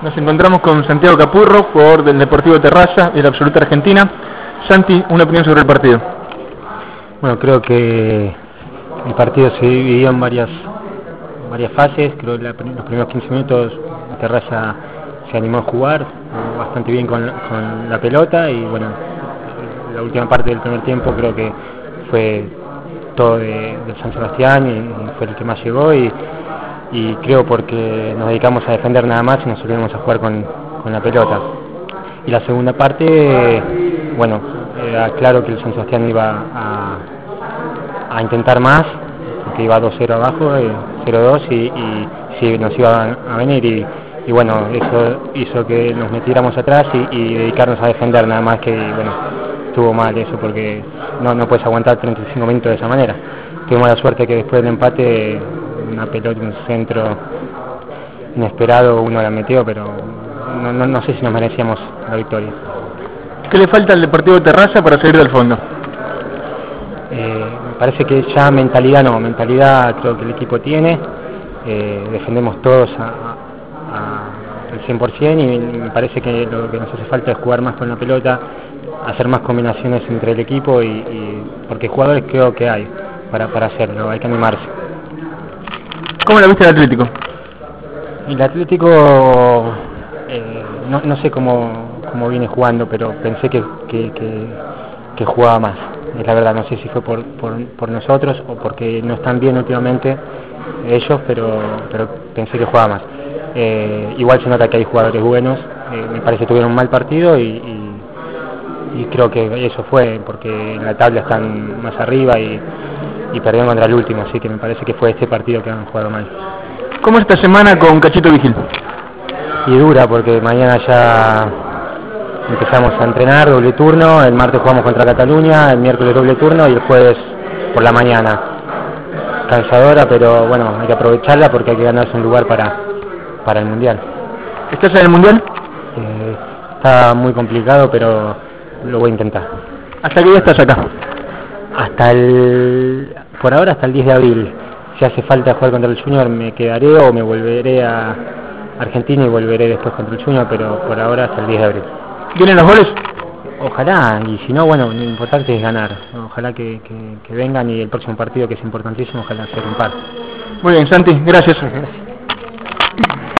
Nos encontramos con Santiago Capurro, jugador del Deportivo Terrassa y de la Absoluta Argentina. Santi, una opinión sobre el partido. Bueno, creo que el partido se dividió en varias fases. Creo que los primeros 15 minutos Terrassa se animó a jugar bastante bien con la pelota, y bueno, la última parte del primer tiempo creo que fue todo de San Sebastián y fue el que más llegó, y creo porque nos dedicamos a defender nada más y nos olvidamos a jugar con la pelota. Y la segunda parte, bueno, era claro que el San Sebastián iba a intentar más, porque iba 2-0 abajo, 0-2, y sí, nos iba a venir, y bueno, eso hizo que nos metiéramos atrás y dedicarnos a defender nada más, que bueno, estuvo mal eso, porque no puedes aguantar 35 minutos de esa manera. Tuvimos la suerte que después del empate, una pelota, un centro inesperado, uno la metió, pero no sé si nos merecíamos la victoria. ¿Qué le falta al Deportivo Terrassa para salir del fondo? Me parece que ya mentalidad creo que el equipo tiene, defendemos todos al 100%, y me parece que lo que nos hace falta es jugar más con la pelota, hacer más combinaciones entre el equipo, porque jugadores creo que hay para hacerlo, hay que animarse. ¿Cómo la viste el Atlético? El Atlético, no sé cómo viene jugando, pero pensé que jugaba más. La verdad, no sé si fue por nosotros o porque no están bien últimamente ellos, pero pensé que jugaba más. Igual se nota que hay jugadores buenos, me parece que tuvieron un mal partido, y creo que eso fue porque en la tabla están más arriba y perdieron contra el último, así que me parece que fue este partido que han jugado mal. ¿Cómo esta semana con Cachito Vigil? Y dura, porque mañana ya empezamos a entrenar, doble turno, el martes jugamos contra Cataluña, el miércoles doble turno y el jueves por la mañana. Cansadora, pero bueno, hay que aprovecharla porque hay que ganarse un lugar para el Mundial. ¿Estás en el Mundial? Está muy complicado, pero lo voy a intentar. ¿Hasta qué día estás acá? Por ahora hasta el 10 de abril. Si hace falta jugar contra el Junior me quedaré, o me volveré a Argentina y volveré después contra el Junior, pero por ahora hasta el 10 de abril. ¿Vienen los goles? Ojalá, y si no, bueno, lo importante es ganar. Ojalá que vengan, y el próximo partido, que es importantísimo, ojalá sea un par. Muy bien, Santi, gracias.